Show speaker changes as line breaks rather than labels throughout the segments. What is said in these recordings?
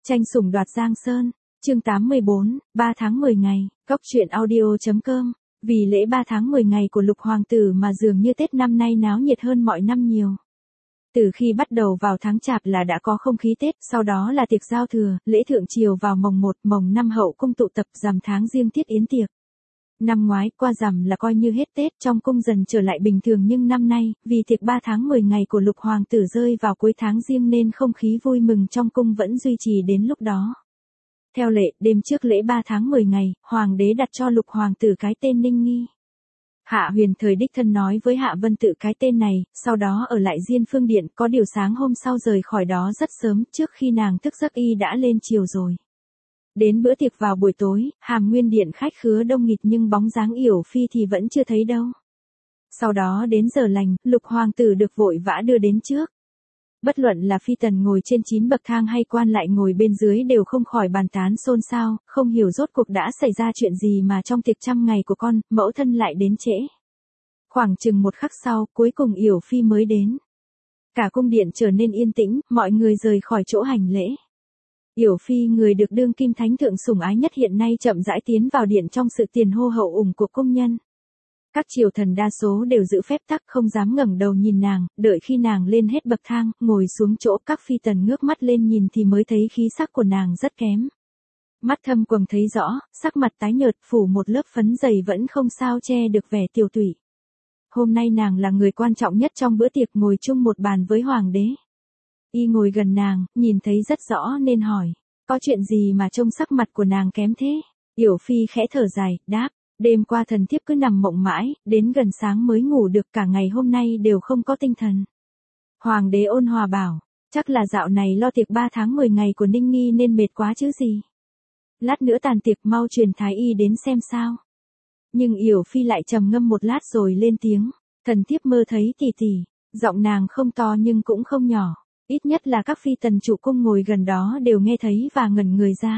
Tranh sủng đoạt Giang Sơn, chương 84, 3 tháng 10 ngày, Cốc truyện audio.com. Vì lễ 3 tháng 10 ngày của Lục Hoàng tử mà dường như Tết năm nay náo nhiệt hơn mọi năm nhiều. Từ khi bắt đầu vào tháng Chạp là đã có không khí Tết, sau đó là tiệc giao thừa, lễ thượng triều vào mồng 1, mồng 5 hậu cung tụ tập, rằm tháng riêng tiết yến tiệc. Năm ngoái qua rằm là coi như hết Tết, trong cung dần trở lại bình thường, nhưng năm nay, vì tiệc 3 tháng 10 ngày của Lục Hoàng tử rơi vào cuối tháng riêng nên không khí vui mừng trong cung vẫn duy trì đến lúc đó. Theo lệ, đêm trước lễ 3 tháng 10 ngày, Hoàng đế đặt cho Lục Hoàng tử cái tên Ninh Nghi. Hạ Huyền Thời đích thân nói với Hạ Vân Tự cái tên này, sau đó ở lại Diên Phương Điện, có điều sáng hôm sau rời khỏi đó rất sớm, trước khi nàng thức giấc y đã lên chiều rồi. Đến bữa tiệc vào buổi tối, Hàm Nguyên Điện khách khứa đông nghịt nhưng bóng dáng Yểu Phi thì vẫn chưa thấy đâu. Sau đó đến giờ lành, Lục Hoàng tử được vội vã đưa đến trước. Bất luận là phi tần ngồi trên 9 bậc thang hay quan lại ngồi bên dưới đều không khỏi bàn tán xôn xao, không hiểu rốt cuộc đã xảy ra chuyện gì mà trong tiệc 100 ngày của con, mẫu thân lại đến trễ. Khoảng chừng một khắc sau, cuối cùng Yểu Phi mới đến. Cả cung điện trở nên yên tĩnh, mọi người rời khỏi chỗ hành lễ. Yểu Phi, người được đương kim thánh thượng sủng ái nhất hiện nay, chậm rãi tiến vào điện trong sự tiền hô hậu ủng của cung nhân. Các triều thần đa số đều giữ phép tắc, không dám ngẩng đầu nhìn nàng, đợi khi nàng lên hết bậc thang, ngồi xuống chỗ các phi tần ngước mắt lên nhìn thì mới thấy khí sắc của nàng rất kém. Mắt thâm quầng thấy rõ, sắc mặt tái nhợt, phủ một lớp phấn dày vẫn không sao che được vẻ tiều tụy. Hôm nay nàng là người quan trọng nhất trong bữa tiệc, ngồi chung một bàn với hoàng đế. Y ngồi gần nàng, nhìn thấy rất rõ nên hỏi, có chuyện gì mà trông sắc mặt của nàng kém thế? Yểu Phi khẽ thở dài, đáp, đêm qua thần thiếp cứ nằm mộng mãi, đến gần sáng mới ngủ được, cả ngày hôm nay đều không có tinh thần. Hoàng đế ôn hòa bảo, chắc là dạo này lo tiệc 3 tháng 10 ngày của Ninh Nghi nên mệt quá chứ gì. Lát nữa tàn tiệc mau truyền thái y đến xem sao. Nhưng Yểu Phi lại trầm ngâm một lát rồi lên tiếng, thần thiếp mơ thấy tỷ tỷ. Giọng nàng không to nhưng cũng không nhỏ. Ít nhất là các phi tần chủ cung ngồi gần đó đều nghe thấy và ngẩn người ra.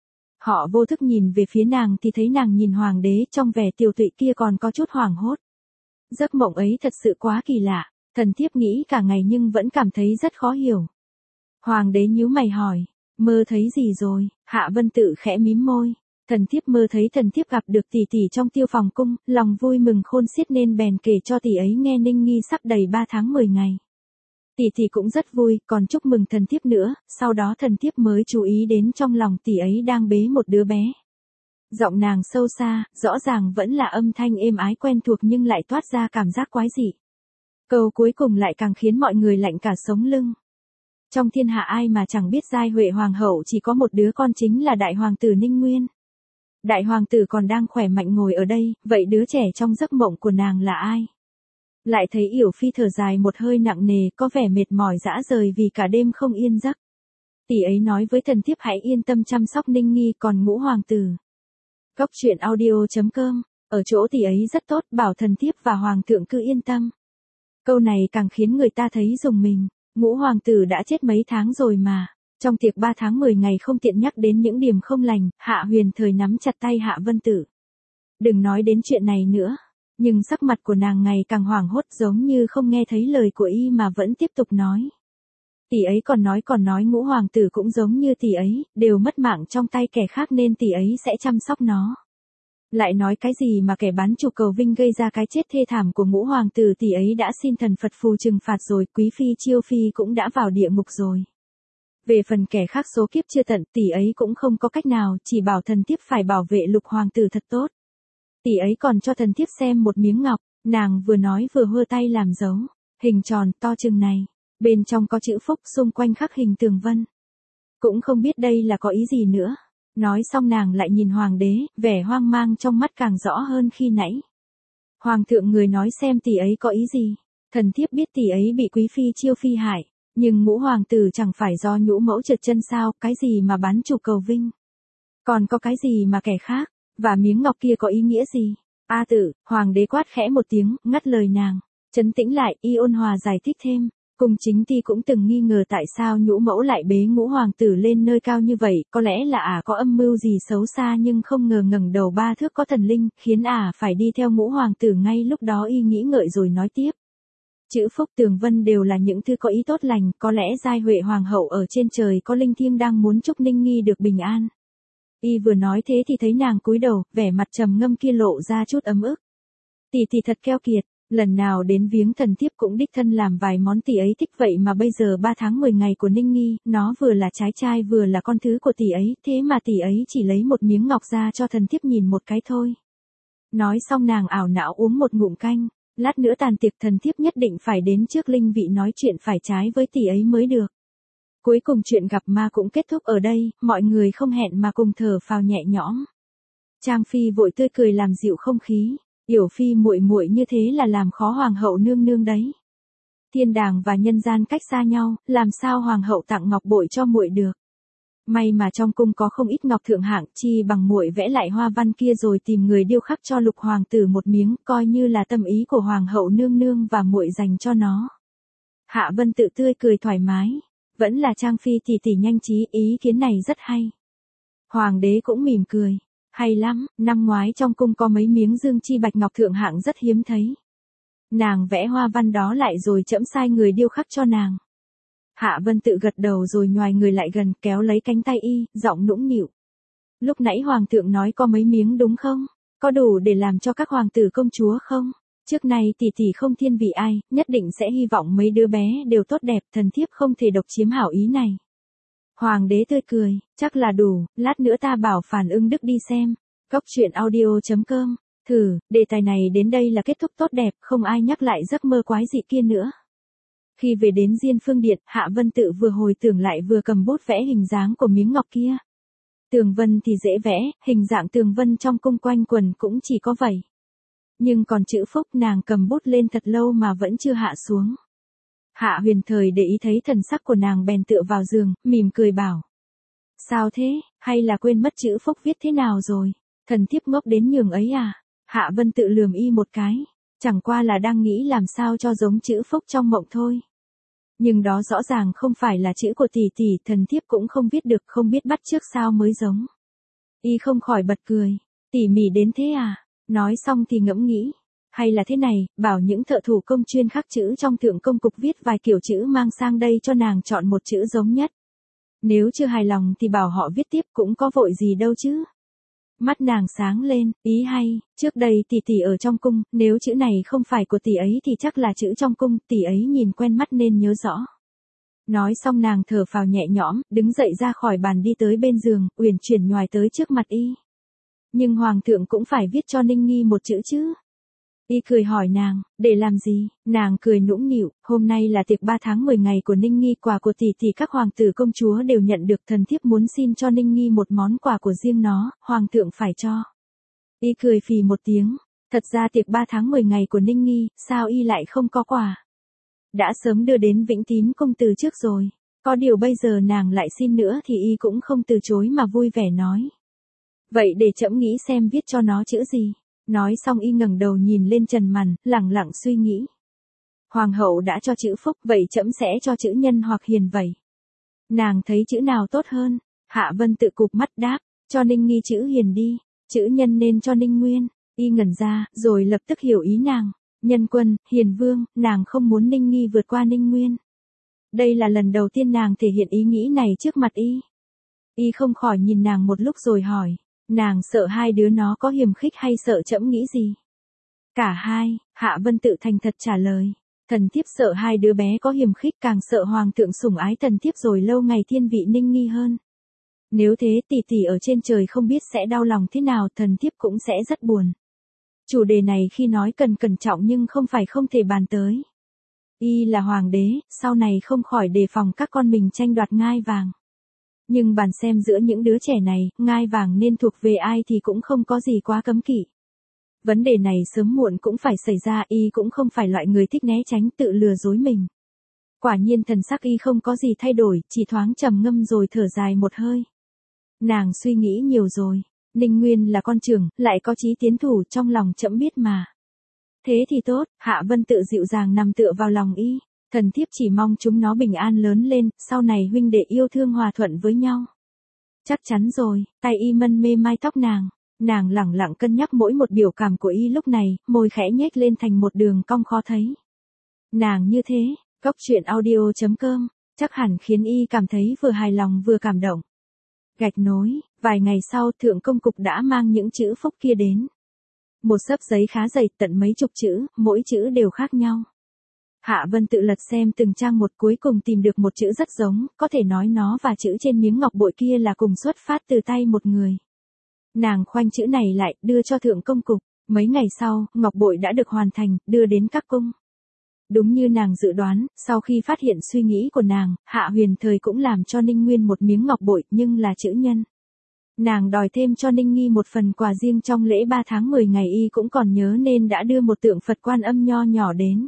Họ vô thức nhìn về phía nàng thì thấy nàng nhìn hoàng đế, trong vẻ tiều tụy kia còn có chút hoảng hốt. Giấc mộng ấy thật sự quá kỳ lạ, thần thiếp nghĩ cả ngày nhưng vẫn cảm thấy rất khó hiểu. Hoàng đế nhíu mày hỏi, mơ thấy gì rồi? Hạ Vân Tự khẽ mím môi. Thần thiếp mơ thấy thần thiếp gặp được tỷ tỷ trong Tiêu Phòng cung, lòng vui mừng khôn xiết nên bèn kể cho tỷ ấy nghe Ninh Nghi sắp đầy 3 tháng 10 ngày. Tỷ tỷ cũng rất vui, còn chúc mừng thần thiếp nữa, sau đó thần thiếp mới chú ý đến trong lòng tỷ ấy đang bế một đứa bé. Giọng nàng sâu xa, rõ ràng vẫn là âm thanh êm ái quen thuộc nhưng lại toát ra cảm giác quái dị. Câu cuối cùng lại càng khiến mọi người lạnh cả sống lưng. Trong thiên hạ ai mà chẳng biết Giai Huệ Hoàng hậu chỉ có một đứa con, chính là đại hoàng tử Ninh Nguyên. Đại hoàng tử còn đang khỏe mạnh ngồi ở đây, vậy đứa trẻ trong giấc mộng của nàng là ai? Lại thấy Yểu Phi thở dài một hơi nặng nề, có vẻ mệt mỏi rã rời vì cả đêm không yên giấc. Tỷ ấy nói với thần thiếp hãy yên tâm chăm sóc Ninh Nghi, còn Ngũ Hoàng tử. Cốc truyện audio.com, ở chỗ tỷ ấy rất tốt, bảo thần thiếp và hoàng thượng cứ yên tâm. Câu này càng khiến người ta thấy rùng mình, Ngũ Hoàng tử đã chết mấy tháng rồi mà. Trong tiệc 3 tháng 10 ngày không tiện nhắc đến những điểm không lành, Hạ Huyền Thời nắm chặt tay Hạ Vân Tự. Đừng nói đến chuyện này nữa. Nhưng sắc mặt của nàng ngày càng hoảng hốt, giống như không nghe thấy lời của y mà vẫn tiếp tục nói. Tỷ ấy còn nói Ngũ Hoàng tử cũng giống như tỷ ấy, đều mất mạng trong tay kẻ khác nên tỷ ấy sẽ chăm sóc nó. Lại nói cái gì mà kẻ bán trục cầu vinh gây ra cái chết thê thảm của Ngũ Hoàng tử, tỷ ấy đã xin thần Phật phù trừng phạt rồi, Quý Phi Chiêu Phi cũng đã vào địa ngục rồi. Về phần kẻ khác số kiếp chưa tận, tỷ ấy cũng không có cách nào, chỉ bảo thần thiếp phải bảo vệ Lục Hoàng tử thật tốt. Tỷ ấy còn cho thần thiếp xem một miếng ngọc, nàng vừa nói vừa hơ tay làm dấu, hình tròn to chừng này, bên trong có chữ phúc, xung quanh khắc hình tường vân. Cũng không biết đây là có ý gì nữa. Nói xong nàng lại nhìn hoàng đế, vẻ hoang mang trong mắt càng rõ hơn khi nãy. Hoàng thượng, người nói xem tỷ ấy có ý gì? Thần thiếp biết tỷ ấy bị Quý Phi Chiêu Phi hại, nhưng Ngũ Hoàng tử chẳng phải do nhũ mẫu trượt chân sao, cái gì mà bán chủ cầu vinh? Còn có cái gì mà kẻ khác? Và miếng ngọc kia có ý nghĩa gì? A Tử, hoàng đế quát khẽ một tiếng, ngắt lời nàng. Trấn tĩnh lại, y ôn hòa giải thích thêm. Cùng chính ti cũng từng nghi ngờ tại sao nhũ mẫu lại bế Ngũ Hoàng tử lên nơi cao như vậy, có lẽ là có âm mưu gì xấu xa, nhưng không ngờ ngẩng đầu 3 thước có thần linh, khiến phải đi theo Ngũ Hoàng tử. Ngay lúc đó y nghĩ ngợi rồi nói tiếp. Chữ Phúc, Tường Vân đều là những thứ có ý tốt lành, có lẽ Giai Huệ Hoàng hậu ở trên trời có linh thiêng đang muốn chúc Ninh Nghi được bình an. Y vừa nói thế thì thấy nàng cúi đầu, vẻ mặt trầm ngâm kia lộ ra chút ấm ức. Tỷ tỷ thật keo kiệt, lần nào đến viếng thần thiếp cũng đích thân làm vài món tỷ ấy thích vậy mà bây giờ 3 tháng 10 ngày của Ninh Nghi, nó vừa là trái trai vừa là con thứ của tỷ ấy, thế mà tỷ ấy chỉ lấy một miếng ngọc ra cho thần thiếp nhìn một cái thôi. Nói xong nàng ảo não uống một ngụm canh, lát nữa tàn tiệc thần thiếp nhất định phải đến trước linh vị nói chuyện phải trái với tỷ ấy mới được. Cuối cùng chuyện gặp ma cũng kết thúc ở đây, mọi người không hẹn mà cùng thở phào nhẹ nhõm. Trang Phi vội tươi cười làm dịu không khí, Yểu Phi muội muội như thế là làm khó hoàng hậu nương nương đấy. Thiên đàng và nhân gian cách xa nhau, làm sao hoàng hậu tặng ngọc bội cho muội được. May mà trong cung có không ít ngọc thượng hạng, chi bằng muội vẽ lại hoa văn kia rồi tìm người điêu khắc cho Lục hoàng tử một miếng, coi như là tâm ý của hoàng hậu nương nương và muội dành cho nó. Hạ Vân Tự tươi cười thoải mái, vẫn là Trang Phi tỷ tỷ nhanh trí, ý kiến này rất hay. Hoàng đế cũng mỉm cười, hay lắm, năm ngoái trong cung có mấy miếng dương chi bạch ngọc thượng hạng rất hiếm thấy. Nàng vẽ hoa văn đó lại rồi trẫm sai người điêu khắc cho nàng. Hạ Vân Tự gật đầu rồi nhoài người lại gần, kéo lấy cánh tay y, giọng nũng nịu. Lúc nãy hoàng thượng nói có mấy miếng đúng không? Có đủ để làm cho các hoàng tử công chúa không? Trước nay tỷ tỷ không thiên vị ai, nhất định sẽ hy vọng mấy đứa bé đều tốt đẹp, thần thiếp không thể độc chiếm hảo ý này. Hoàng đế tươi cười, chắc là đủ, lát nữa ta bảo Phản Ưng Đức đi xem. Góc truyện audio.com. Thử, đề tài này đến đây là kết thúc tốt đẹp, không ai nhắc lại giấc mơ quái dị kia nữa. Khi về đến Diên Phương Điện, Hạ Vân Tự vừa hồi tưởng lại vừa cầm bút vẽ hình dáng của miếng ngọc kia. Tường vân thì dễ vẽ, hình dạng tường vân trong cung quanh quần cũng chỉ có vậy. Nhưng còn chữ Phúc nàng cầm bút lên thật lâu mà vẫn chưa hạ xuống. Hạ Huyền Thời để ý thấy thần sắc của nàng bèn tựa vào giường, mỉm cười bảo. Sao thế, hay là quên mất chữ Phúc viết thế nào rồi? Thần thiếp ngốc đến nhường ấy à? Hạ Vân Tự lườm y một cái, chẳng qua là đang nghĩ làm sao cho giống chữ Phúc trong mộng thôi. Nhưng đó rõ ràng không phải là chữ của tỷ tỷ, thần thiếp cũng không viết được, không biết bắt chước sao mới giống. Y không khỏi bật cười, tỉ mỉ đến thế à? Nói xong thì ngẫm nghĩ, hay là thế này, bảo những thợ thủ công chuyên khắc chữ trong thượng công cục viết vài kiểu chữ mang sang đây cho nàng chọn một chữ giống nhất. Nếu chưa hài lòng thì bảo họ viết tiếp, cũng có vội gì đâu chứ. Mắt nàng sáng lên, ý hay, trước đây tỷ tỷ ở trong cung, nếu chữ này không phải của tỷ ấy thì chắc là chữ trong cung, tỷ ấy nhìn quen mắt nên nhớ rõ. Nói xong nàng thở phào nhẹ nhõm, đứng dậy ra khỏi bàn đi tới bên giường, uyển chuyển nhoài tới trước mặt y. Nhưng hoàng thượng cũng phải viết cho Ninh Nghi một chữ chứ. Y cười hỏi nàng, để làm gì? Nàng cười nũng nịu, hôm nay là tiệc 3 tháng 10 ngày của Ninh Nghi, quà của tỷ tỷ các hoàng tử công chúa đều nhận được, thần thiếp muốn xin cho Ninh Nghi một món quà của riêng nó, hoàng thượng phải cho. Y cười phì một tiếng, thật ra tiệc 3 tháng 10 ngày của Ninh Nghi, sao y lại không có quà? Đã sớm đưa đến Vĩnh Tín cung từ trước rồi, có điều bây giờ nàng lại xin nữa thì y cũng không từ chối mà vui vẻ nói. Vậy để trẫm nghĩ xem viết cho nó chữ gì. Nói xong y ngẩng đầu nhìn lên trần màn, lẳng lặng suy nghĩ. Hoàng hậu đã cho chữ Phúc, vậy trẫm sẽ cho chữ Nhân hoặc Hiền vậy. Nàng thấy chữ nào tốt hơn? Hạ Vân Tự cụp mắt đáp, cho Ninh Nghi chữ Hiền đi, chữ Nhân nên cho Ninh Nguyên. Y ngẩn ra, rồi lập tức hiểu ý nàng. Nhân quân, Hiền vương, nàng không muốn Ninh Nghi vượt qua Ninh Nguyên. Đây là lần đầu tiên nàng thể hiện ý nghĩ này trước mặt y. Y không khỏi nhìn nàng một lúc rồi hỏi. Nàng sợ hai đứa nó có hiềm khích hay sợ trẫm nghĩ gì? Cả hai, Hạ Vân Tự thành thật trả lời. Thần thiếp sợ hai đứa bé có hiềm khích, càng sợ hoàng thượng sủng ái thần thiếp rồi lâu ngày thiên vị Ninh Nghi hơn. Nếu thế tỷ tỷ ở trên trời không biết sẽ đau lòng thế nào, thần thiếp cũng sẽ rất buồn. Chủ đề này khi nói cần cẩn trọng nhưng không phải không thể bàn tới. Y là hoàng đế, sau này không khỏi đề phòng các con mình tranh đoạt ngai vàng. Nhưng bàn xem giữa những đứa trẻ này, ngai vàng nên thuộc về ai thì cũng không có gì quá cấm kỵ. Vấn đề này sớm muộn cũng phải xảy ra, y cũng không phải loại người thích né tránh tự lừa dối mình. Quả nhiên thần sắc y không có gì thay đổi, chỉ thoáng trầm ngâm rồi thở dài một hơi. Nàng suy nghĩ nhiều rồi, Ninh Nguyên là con trưởng, lại có chí tiến thủ, trong lòng trẫm biết mà. Thế thì tốt, Hạ Vân Tự dịu dàng nằm tựa vào lòng y. Thần thiếp chỉ mong chúng nó bình an lớn lên, sau này huynh đệ yêu thương hòa thuận với nhau. Chắc chắn rồi, tay y mân mê mai tóc nàng. Nàng lẳng lặng cân nhắc mỗi một biểu cảm của y lúc này, môi khẽ nhếch lên thành một đường cong khó thấy. Nàng như thế, Cốc truyện audio.com, chắc hẳn khiến y cảm thấy vừa hài lòng vừa cảm động. Gạch nối, vài ngày sau thượng công cục đã mang những chữ phúc kia đến. Một xấp giấy khá dày tận mấy chục chữ, mỗi chữ đều khác nhau. Hạ Vân tự lật xem từng trang một, cuối cùng tìm được một chữ rất giống, có thể nói nó và chữ trên miếng ngọc bội kia là cùng xuất phát từ tay một người. Nàng khoanh chữ này lại, đưa cho thượng công cục. Mấy ngày sau, ngọc bội đã được hoàn thành, đưa đến các cung. Đúng như nàng dự đoán, sau khi phát hiện suy nghĩ của nàng, Hạ Huyền Thời cũng làm cho Ninh Nguyên một miếng ngọc bội, nhưng là chữ nhân. Nàng đòi thêm cho Ninh Nghi một phần quà riêng trong lễ 3 tháng 10 ngày, y cũng còn nhớ nên đã đưa một tượng Phật Quan Âm nho nhỏ đến.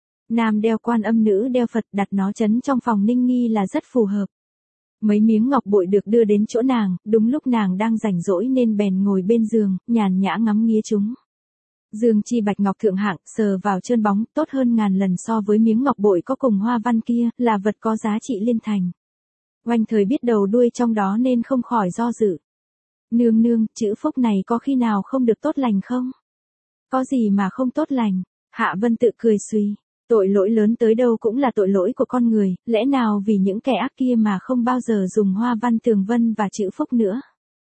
Nam đeo Quan Âm, nữ đeo Phật, đặt nó trấn trong phòng Ninh Nghi là rất phù hợp. Mấy miếng ngọc bội được đưa đến chỗ nàng, đúng lúc nàng đang rảnh rỗi nên bèn ngồi bên giường, nhàn nhã ngắm nghía chúng. Dương chi bạch ngọc thượng hạng, sờ vào trơn bóng, tốt hơn ngàn lần so với miếng ngọc bội có cùng hoa văn kia, là vật có giá trị liên thành. Oanh Thời biết đầu đuôi trong đó nên không khỏi do dự. Nương nương, chữ phúc này có khi nào không được tốt lành không? Có gì mà không tốt lành? Hạ Vân tự cười suy. Tội lỗi lớn tới đâu cũng là tội lỗi của con người, lẽ nào vì những kẻ ác kia mà không bao giờ dùng hoa văn tường vân và chữ phúc nữa?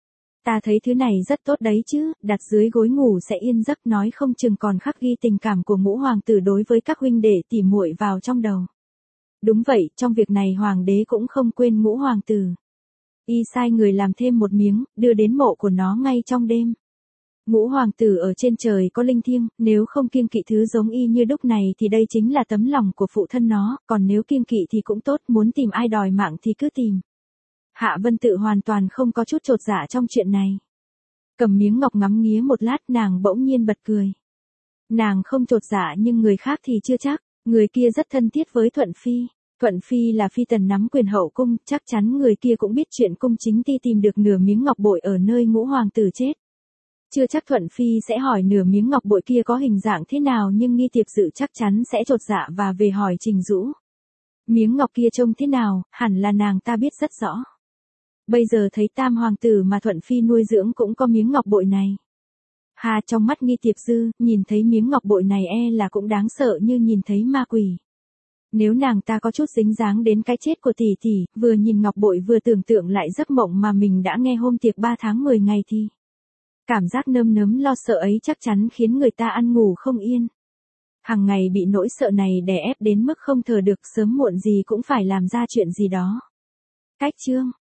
Ta thấy thứ này rất tốt đấy chứ, đặt dưới gối ngủ sẽ yên giấc, nói không chừng còn khắc ghi tình cảm của Ngũ hoàng tử đối với các huynh đệ tỉ muội vào trong đầu. Đúng vậy, trong việc này hoàng đế cũng không quên Ngũ hoàng tử. Y sai người làm thêm một miếng, đưa đến mộ của nó ngay trong đêm. Ngũ hoàng tử ở trên trời có linh thiêng, nếu không kiêng kỵ thứ giống y như đúc này thì đây chính là tấm lòng của phụ thân nó, còn nếu kiêng kỵ thì cũng tốt, muốn tìm ai đòi mạng thì cứ tìm. Hạ Vân tự hoàn toàn không có chút chột dạ trong chuyện này. Cầm miếng ngọc ngắm nghía một lát, nàng bỗng nhiên bật cười. Nàng không chột dạ nhưng người khác thì chưa chắc, người kia rất thân thiết với Thuận Phi. Thuận Phi là phi tần nắm quyền hậu cung, chắc chắn người kia cũng biết chuyện cung chính ti tìm được nửa miếng ngọc bội ở nơi Ngũ hoàng tử chết. Chưa chắc Thuận Phi sẽ hỏi nửa miếng ngọc bội kia có hình dạng thế nào, nhưng Nghi Tiệp Dự chắc chắn sẽ chột dạ và về hỏi Trình Dũ. Miếng ngọc kia trông thế nào, hẳn là nàng ta biết rất rõ. Bây giờ thấy tam hoàng tử mà Thuận Phi nuôi dưỡng cũng có miếng ngọc bội này. Hà, trong mắt Nghi Tiệp Dư, nhìn thấy miếng ngọc bội này là cũng đáng sợ như nhìn thấy ma quỷ. Nếu nàng ta có chút dính dáng đến cái chết của tỷ tỷ, vừa nhìn ngọc bội vừa tưởng tượng lại giấc mộng mà mình đã nghe hôm tiệc 3 tháng 10 ngày thì cảm giác nơm nớm lo sợ ấy chắc chắn khiến người ta ăn ngủ không yên. Hằng ngày bị nỗi sợ này đè ép đến mức không thở được, sớm muộn gì cũng phải làm ra chuyện gì đó. Cách chương